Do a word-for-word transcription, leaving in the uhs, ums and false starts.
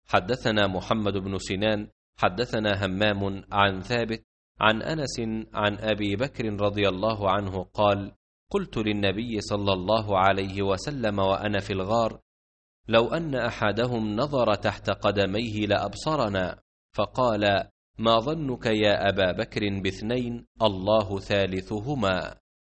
حدثنا محمد بن سنان حدثنا همام عن ثابت عن أنس عن أبي بكر رضي الله عنه قال: قلت للنبي صلى الله عليه وسلم وأنا في الغار: لو أن أحدهم نظر تحت قدميه لأبصرنا. فقال: ما ظنك يا أبا بكر باثنين الله ثالثهما؟